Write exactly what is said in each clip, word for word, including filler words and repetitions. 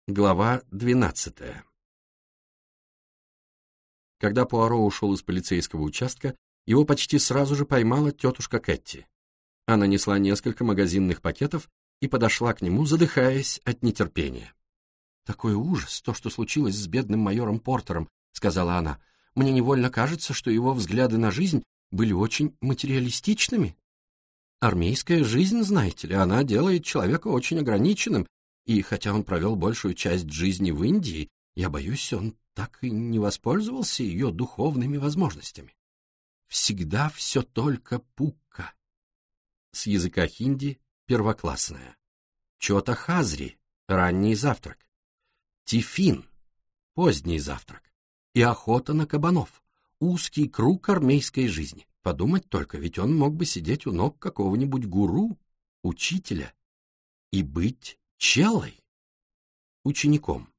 Глава двенадцатая. Когда Пуаро ушел из полицейского участка, его почти сразу же поймала тетушка Кэтти. Она несла несколько магазинных пакетов и подошла к нему, задыхаясь от нетерпения. «Такой ужас, то, что случилось с бедным майором Портером», — сказала она. «Мне невольно кажется, что его взгляды на жизнь были очень материалистичными. Армейская жизнь, знаете ли, она делает человека очень ограниченным, и хотя он провел большую часть жизни в Индии, я боюсь, он так и не воспользовался ее духовными возможностями. Всегда все только пукка». С языка хинди первоклассная. Чота хазри — ранний завтрак. Тифин — поздний завтрак. И охота на кабанов — узкий круг армейской жизни. Подумать только, ведь он мог бы сидеть у ног какого-нибудь гуру, учителя, и быть челой, учеником.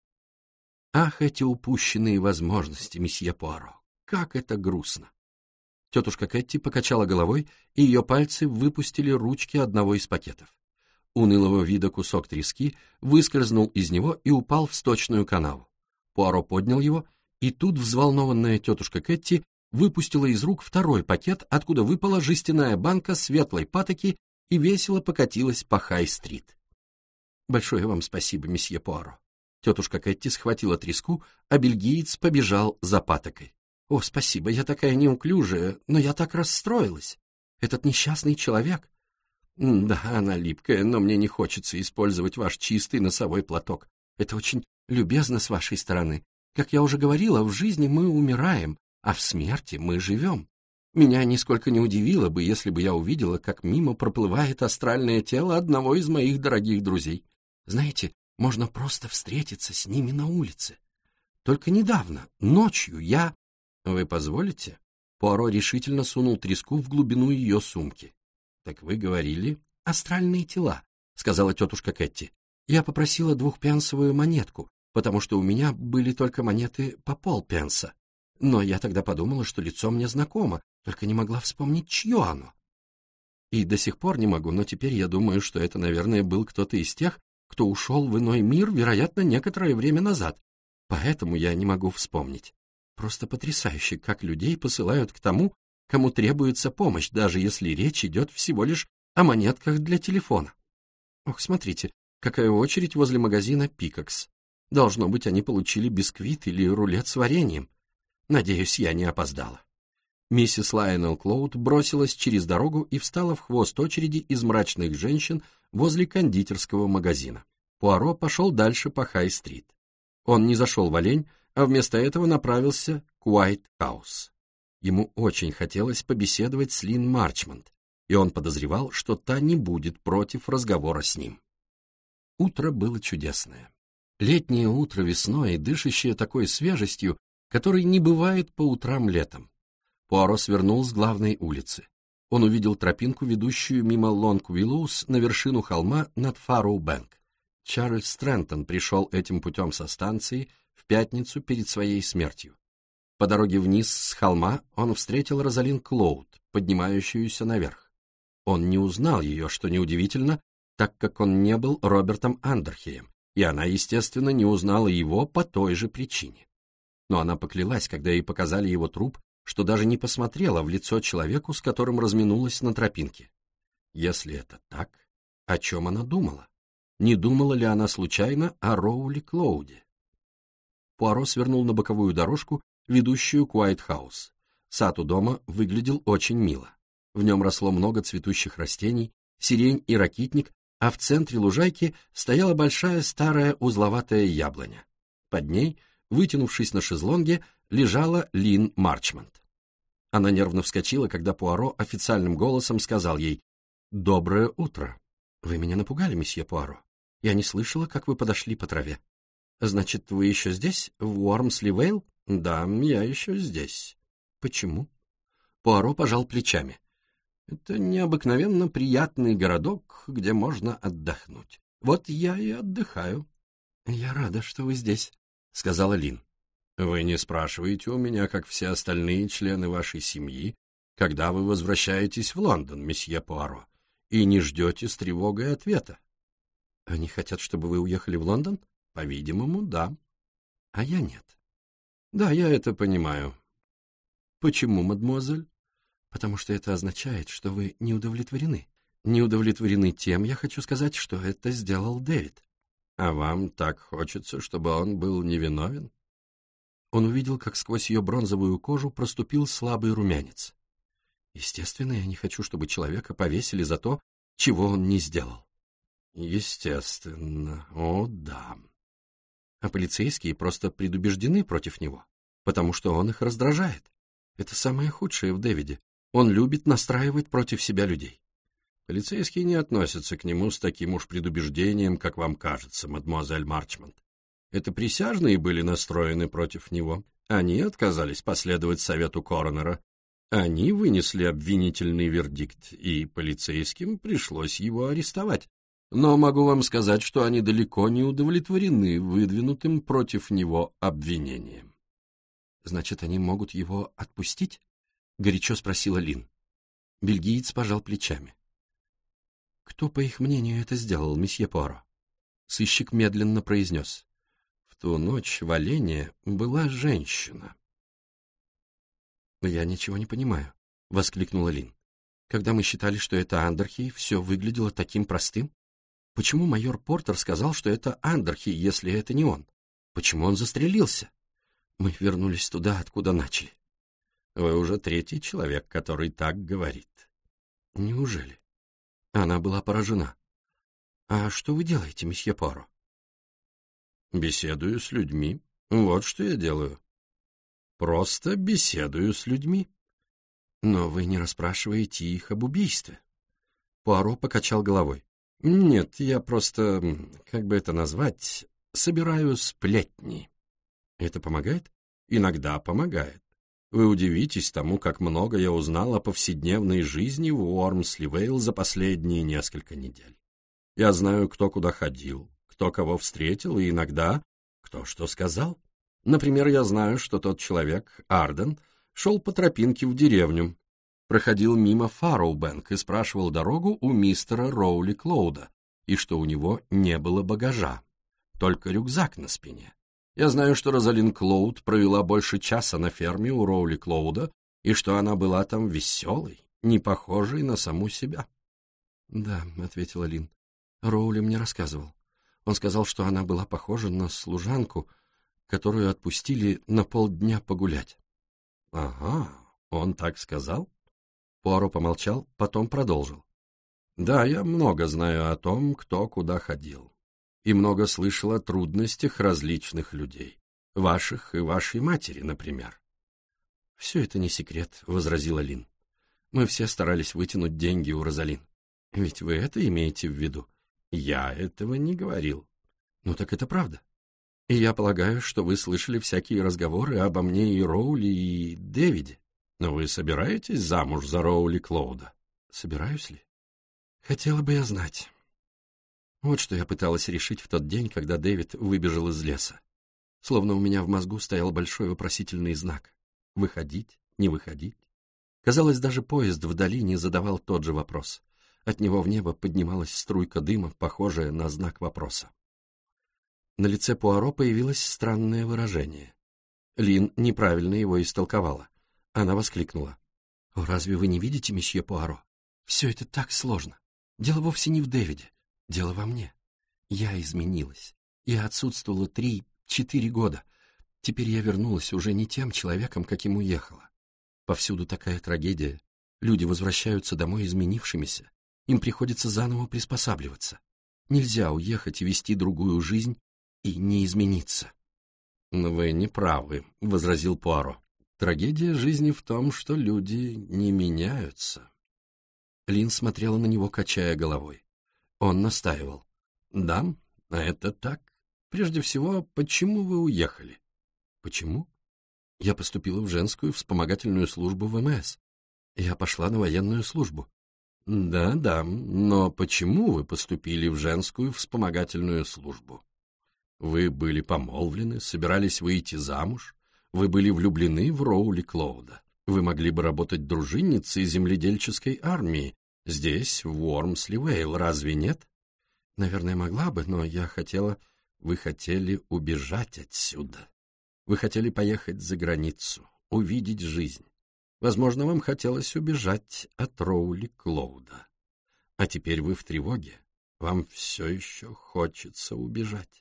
Ах, эти упущенные возможности, месье Пуаро, как это грустно! Тетушка Кэтти покачала головой, и ее пальцы выпустили ручки одного из пакетов. Унылого вида кусок трески выскользнул из него и упал в сточную канаву. Пуаро поднял его, и тут взволнованная тетушка Кэтти выпустила из рук второй пакет, откуда выпала жестяная банка светлой патоки и весело покатилась по Хай-стрит. «Большое вам спасибо, месье Пуаро». Тетушка Кэтти схватила треску, а бельгиец побежал за патокой. «О, спасибо, я такая неуклюжая, но я так расстроилась. Этот несчастный человек...» «Да, она липкая, но мне не хочется использовать ваш чистый носовой платок. Это очень любезно с вашей стороны. Как я уже говорила, в жизни мы умираем, а в смерти мы живем. Меня нисколько не удивило бы, если бы я увидела, как мимо проплывает астральное тело одного из моих дорогих друзей. Знаете, можно просто встретиться с ними на улице. Только недавно, ночью, я...» «Вы позволите?» Пуаро решительно сунул треску в глубину ее сумки. «Так вы говорили астральные тела», — сказала тетушка Кэтти. «Я попросила двухпенсовую монетку, потому что у меня были только монеты по полпенса. Но я тогда подумала, что лицо мне знакомо, только не могла вспомнить, чье оно. И до сих пор не могу, но теперь я думаю, что это, наверное, был кто-то из тех, кто ушел в иной мир, вероятно, некоторое время назад. Поэтому я не могу вспомнить. Просто потрясающе, как людей посылают к тому, кому требуется помощь, даже если речь идет всего лишь о монетках для телефона. Ох, смотрите, какая очередь возле магазина «Пикакс». Должно быть, они получили бисквит или рулет с вареньем. Надеюсь, я не опоздала». Миссис Лайонелл Клоуд бросилась через дорогу и встала в хвост очереди из мрачных женщин возле кондитерского магазина. Пуаро пошел дальше по Хай-стрит. Он не зашел в Олень, а вместо этого направился к Уайт-хаус. Ему очень хотелось побеседовать с Лин Марчмонт, и он подозревал, что та не будет против разговора с ним. Утро было чудесное. Летнее утро весной, дышащее такой свежестью, которой не бывает по утрам летом. Пуаро свернул с главной улицы. Он увидел тропинку, ведущую мимо Лонг-Уиллоус на вершину холма над Фарроу-Бэнк. Чарльз Стрэнтон пришел этим путем со станции в пятницу перед своей смертью. По дороге вниз с холма он встретил Розалин Клоуд, поднимающуюся наверх. Он не узнал ее, что неудивительно, так как он не был Робертом Андерхеем, и она, естественно, не узнала его по той же причине. Но она поклялась, когда ей показали его труп, что даже не посмотрела в лицо человеку, с которым разминулась на тропинке. Если это так, о чем она думала? Не думала ли она случайно о Роули Клоуде? Пуаро свернул на боковую дорожку, ведущую к Уайт-хаус. Сад у дома выглядел очень мило. В нем росло много цветущих растений, сирень и ракитник, а в центре лужайки стояла большая старая узловатая яблоня. Под ней, вытянувшись на шезлонге, лежала Лин Марчмонт. Она нервно вскочила, когда Пуаро официальным голосом сказал ей: «Доброе утро». «Вы меня напугали, месье Пуаро. Я не слышала, как вы подошли по траве». «Значит, вы еще здесь, в Уормсли-Вейл?» «Да, я еще здесь». «Почему?» Пуаро пожал плечами. «Это необыкновенно приятный городок, где можно отдохнуть. Вот я и отдыхаю». «Я рада, что вы здесь», — сказала Лин. «Вы не спрашиваете у меня, как все остальные члены вашей семьи, когда вы возвращаетесь в Лондон, месье Пуаро, и не ждете с тревогой ответа». «Они хотят, чтобы вы уехали в Лондон?» По-видимому, да. А я нет. Да, я это понимаю. Почему, мадемуазель? Потому что это означает, что вы не удовлетворены. Не удовлетворены тем, я хочу сказать, что это сделал Дэвид. А вам так хочется, чтобы он был невиновен? Он увидел, как сквозь ее бронзовую кожу проступил слабый румянец. Естественно, я не хочу, чтобы человека повесили за то, чего он не сделал. Естественно, о да. А полицейские просто предубеждены против него, потому что он их раздражает. Это самое худшее в Дэвиде. Он любит настраивать против себя людей. Полицейские не относятся к нему с таким уж предубеждением, как вам кажется, мадемуазель Марчмонт. Это присяжные были настроены против него. Они отказались последовать совету коронера. Они вынесли обвинительный вердикт, и полицейским пришлось его арестовать. Но могу вам сказать, что они далеко не удовлетворены выдвинутым против него обвинением. «Значит, они могут его отпустить?» — горячо спросила Лин. Бельгиец пожал плечами. «Кто, по их мнению, это сделал, месье Пуаро?» Сыщик медленно произнес. «В ту ночь в Олене была женщина». «Я ничего не понимаю», — воскликнула Лин. «Когда мы считали, что это Андерхей, все выглядело таким простым. Почему майор Портер сказал, что это Андерхей, если это не он? Почему он застрелился? Мы вернулись туда, откуда начали». «Вы уже третий человек, который так говорит». «Неужели?» Она была поражена. «А что вы делаете, месье Пуаро?» «Беседую с людьми. Вот что я делаю. Просто беседую с людьми». «Но вы не расспрашиваете их об убийстве». Пуаро покачал головой. «Нет, я просто, как бы это назвать, собираю сплетни». «Это помогает?» «Иногда помогает. Вы удивитесь тому, как много я узнал о повседневной жизни в Уормсли-Вейл за последние несколько недель. Я знаю, кто куда ходил, кто кого встретил, и иногда кто что сказал. Например, я знаю, что тот человек, Арден, шел по тропинке в деревню, проходил мимо Фарроу-Бэнк и спрашивал дорогу у мистера Роули Клоуда, и что у него не было багажа, только рюкзак на спине. Я знаю, что Розалин Клоуд провела больше часа на ферме у Роули Клоуда, и что она была там веселой, не похожей на саму себя». «Да», — ответила Лин, — «Роули мне рассказывал. Он сказал, что она была похожа на служанку, которую отпустили на полдня погулять». «Ага, он так сказал?» Пуаро помолчал, потом продолжил. «Да, я много знаю о том, кто куда ходил. И много слышал о трудностях различных людей. Ваших и вашей матери, например». «Все это не секрет», — возразила Лин. «Мы все старались вытянуть деньги у Розалин. Ведь вы это имеете в виду?» «Я этого не говорил». «Ну так это правда. И я полагаю, что вы слышали всякие разговоры обо мне и Роули, и Дэвиде. Но вы собираетесь замуж за Роули Клоуда?» «Собираюсь ли? Хотела бы я знать». Вот что я пыталась решить в тот день, когда Дэвид выбежал из леса. Словно у меня в мозгу стоял большой вопросительный знак. Выходить, не выходить. Казалось, даже поезд в долине задавал тот же вопрос. От него в небо поднималась струйка дыма, похожая на знак вопроса. На лице Пуаро появилось странное выражение. Лин неправильно его истолковала. Она воскликнула. «О, разве вы не видите, месье Пуаро? Все это так сложно. Дело вовсе не в Дэвиде. Дело во мне. Я изменилась. Я отсутствовала три-четыре года. Теперь я вернулась уже не тем человеком, каким уехала. Повсюду такая трагедия. Люди возвращаются домой изменившимися. Им приходится заново приспосабливаться. Нельзя уехать и вести другую жизнь и не измениться». «Но вы не правы», — возразил Пуаро. «Трагедия жизни в том, что люди не меняются». Лин смотрела на него, качая головой. Он настаивал. «Да, это так. Прежде всего, почему вы уехали?» «Почему?» «Я поступила в женскую вспомогательную службу в эм эс. Я пошла на военную службу». «Да-да, но почему вы поступили в женскую вспомогательную службу? Вы были помолвлены, собирались выйти замуж, вы были влюблены в Роули Клоуда. Вы могли бы работать дружинницей земледельческой армии здесь, в Уормсли-Вейл, разве нет?» «Наверное, могла бы, но я хотела...» Вы хотели убежать отсюда. Вы хотели поехать за границу, увидеть жизнь. Возможно, вам хотелось убежать от Роули Клоуда. А теперь вы в тревоге. Вам все еще хочется убежать.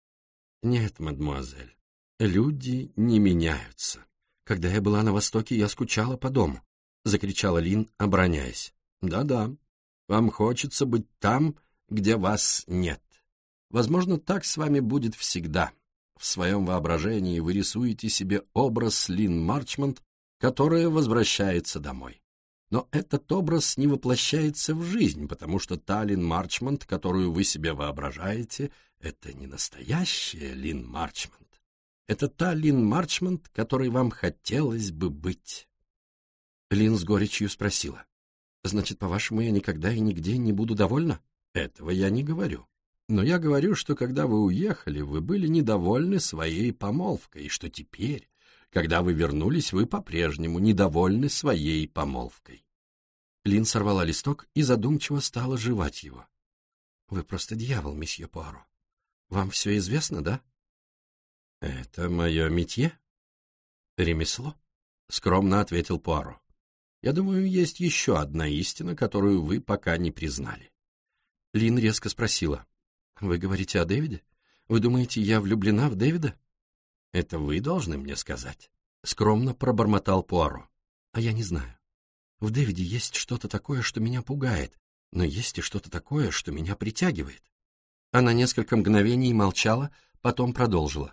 Нет, мадемуазель, люди не меняются. Когда я была на Востоке, я скучала по дому, — закричала Лин, обороняясь. Да-да, вам хочется быть там, где вас нет. Возможно, так с вами будет всегда. В своем воображении вы рисуете себе образ Лин Марчмонт, которая возвращается домой. Но этот образ не воплощается в жизнь, потому что та Лин Марчмонт, которую вы себе воображаете, это не настоящая Лин Марчмонт. Это та Лин Марчмонт, которой вам хотелось бы быть. Лин с горечью спросила. Значит, по-вашему, я никогда и нигде не буду довольна? Этого я не говорю. Но я говорю, что когда вы уехали, вы были недовольны своей помолвкой, и что теперь, когда вы вернулись, вы по-прежнему недовольны своей помолвкой. Лин сорвала листок и задумчиво стала жевать его. — Вы просто дьявол, месье Пуаро. Вам все известно, да? — Это мое метье? — Ремесло, — скромно ответил Пуаро. — Я думаю, есть еще одна истина, которую вы пока не признали. Лин резко спросила. — Вы говорите о Дэвиде? Вы думаете, я влюблена в Дэвида? — Это вы должны мне сказать. Скромно пробормотал Пуаро. — А я не знаю. В Дэвиде есть что-то такое, что меня пугает, но есть и что-то такое, что меня притягивает. Она несколько мгновений молчала, потом продолжила.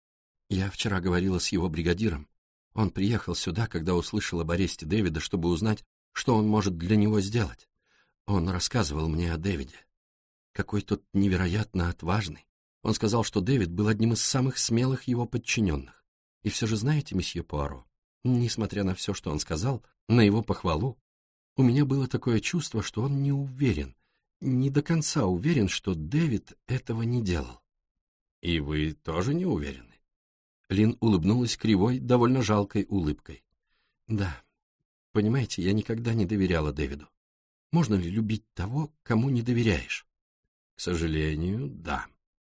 Я вчера говорила с его бригадиром. Он приехал сюда, когда услышал об аресте Дэвида, чтобы узнать, что он может для него сделать. Он рассказывал мне о Дэвиде. Какой тот невероятно отважный. Он сказал, что Дэвид был одним из самых смелых его подчиненных. И все же знаете, месье Пуаро, несмотря на все, что он сказал, на его похвалу, у меня было такое чувство, что он не уверен, не до конца уверен, что Дэвид этого не делал. И вы тоже не уверены? Лин улыбнулась кривой, довольно жалкой улыбкой. Да, понимаете, я никогда не доверяла Дэвиду. Можно ли любить того, кому не доверяешь? К сожалению, да.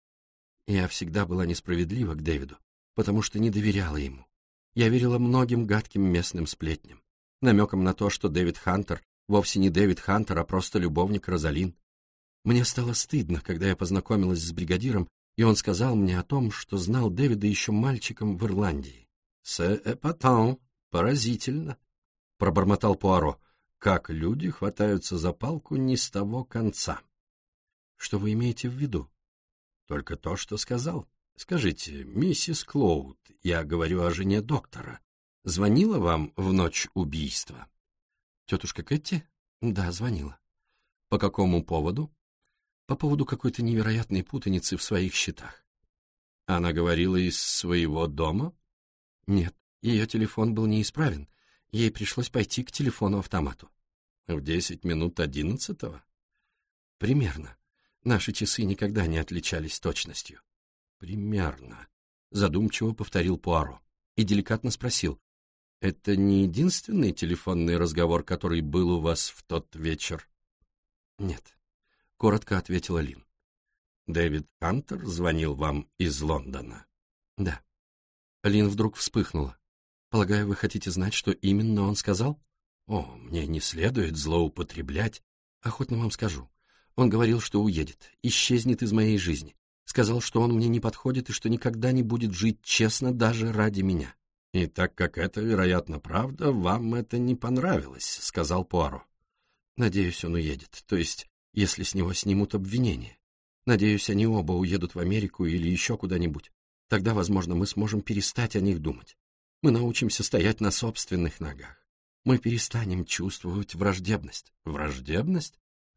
Я всегда была несправедлива к Дэвиду, потому что не доверяла ему. Я верила многим гадким местным сплетням, намекам на то, что Дэвид Хантер вовсе не Дэвид Хантер, а просто любовник Розалин. Мне стало стыдно, когда я познакомилась с бригадиром, и он сказал мне о том, что знал Дэвида еще мальчиком в Ирландии. «C'est épatant, поразительно», — пробормотал Пуаро, «как люди хватаются за палку не с того конца». «Что вы имеете в виду?» «Только то, что сказал. Скажите, миссис Клоуд, я говорю о жене доктора, звонила вам в ночь убийства?» «Тетушка Кэтти?» «Да, звонила». «По какому поводу?» «По поводу какой-то невероятной путаницы в своих счетах». «Она говорила из своего дома?» «Нет, ее телефон был неисправен. Ей пришлось пойти к телефону-автомату». «В десять минут одиннадцатого?» «Примерно. Наши часы никогда не отличались точностью». «Примерно», — задумчиво повторил Пуаро и деликатно спросил. «Это не единственный телефонный разговор, который был у вас в тот вечер?» «Нет», — коротко ответила Лин. «Дэвид Хантер звонил вам из Лондона?» «Да». Лин вдруг вспыхнула. «Полагаю, вы хотите знать, что именно он сказал?» «О, мне не следует злоупотреблять. Охотно вам скажу. Он говорил, что уедет, исчезнет из моей жизни. Сказал, что он мне не подходит и что никогда не будет жить честно даже ради меня». «И так как это, вероятно, правда, вам это не понравилось», — сказал Пуаро. «Надеюсь, он уедет, то есть, если с него снимут обвинение. Надеюсь, они оба уедут в Америку или еще куда-нибудь. Тогда, возможно, мы сможем перестать о них думать. Мы научимся стоять на собственных ногах. Мы перестанем чувствовать враждебность». «Враждебность?»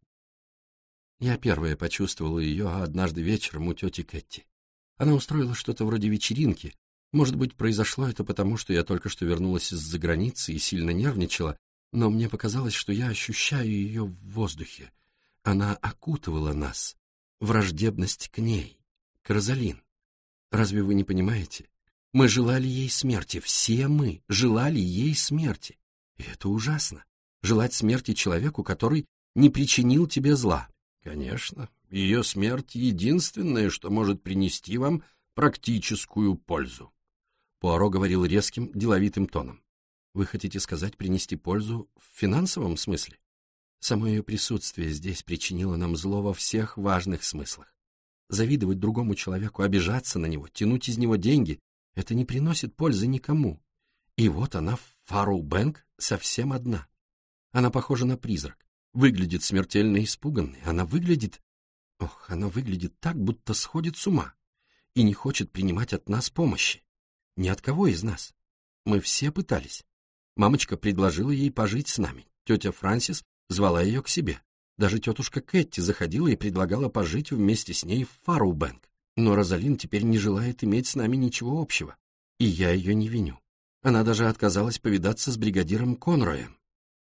Я первая почувствовала ее однажды вечером у тети Кэтти. Она устроила что-то вроде вечеринки. Может быть, произошло это потому, что я только что вернулась из-за границы и сильно нервничала, но мне показалось, что я ощущаю ее в воздухе. Она окутывала нас. Враждебность к ней, к Розалин. Разве вы не понимаете? Мы желали ей смерти, все мы желали ей смерти. И это ужасно. Желать смерти человеку, который не причинил тебе зла. Конечно, ее смерть — единственное, что может принести вам практическую пользу. Пуаро говорил резким, деловитым тоном. Вы хотите сказать принести пользу в финансовом смысле? Само ее присутствие здесь причинило нам зло во всех важных смыслах. Завидовать другому человеку, обижаться на него, тянуть из него деньги — это не приносит пользы никому. И вот она в Фарроу-Бэнк совсем одна. Она похожа на призрак, выглядит смертельно испуганной, она выглядит... Ох, она выглядит так, будто сходит с ума и не хочет принимать от нас помощи. Ни от кого из нас. Мы все пытались. Мамочка предложила ей пожить с нами. Тетя Франсис звала ее к себе. Даже тетушка Кэтти заходила и предлагала пожить вместе с ней в Фарроу-Бэнк. Но Розалин теперь не желает иметь с нами ничего общего. И я ее не виню. Она даже отказалась повидаться с бригадиром Конроем.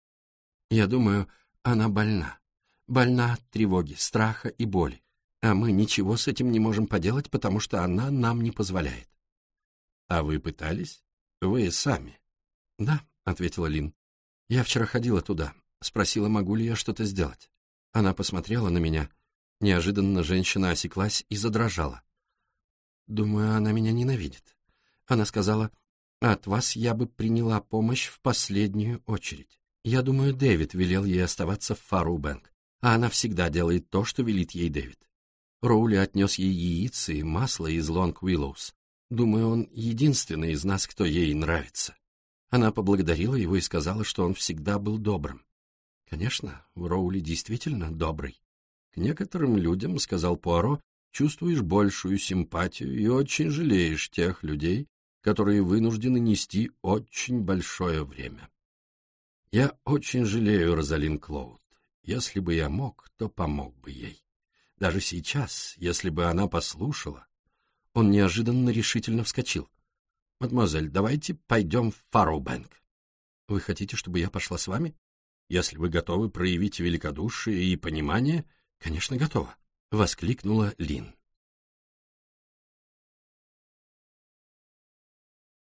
Я думаю, она больна. Больна от тревоги, страха и боли. А мы ничего с этим не можем поделать, потому что она нам не позволяет. А вы пытались? Вы сами? Да, ответила Лин. Я вчера ходила туда, спросила, могу ли я что-то сделать. Она посмотрела на меня. Неожиданно женщина осеклась и задрожала. Думаю, она меня ненавидит. Она сказала, от вас я бы приняла помощь в последнюю очередь. Я думаю, Дэвид велел ей оставаться в Фарроу-Бэнк, а она всегда делает то, что велит ей Дэвид. Роули отнес ей яицы и масло из Лонг-Уиллоус. Думаю, он единственный из нас, кто ей нравится. Она поблагодарила его и сказала, что он всегда был добрым. Конечно, Роули действительно добрый. К некоторым людям, сказал Пуаро, чувствуешь большую симпатию и очень жалеешь тех людей, которые вынуждены нести очень большое время. Я очень жалею Розалин Клоуд. Если бы я мог, то помог бы ей. Даже сейчас, если бы она послушала... Он неожиданно решительно вскочил. «Мадемуазель, давайте пойдем в Фарроу-Бэнк». «Вы хотите, чтобы я пошла с вами? Если вы готовы проявить великодушие и понимание, конечно, готова», — воскликнула Лин.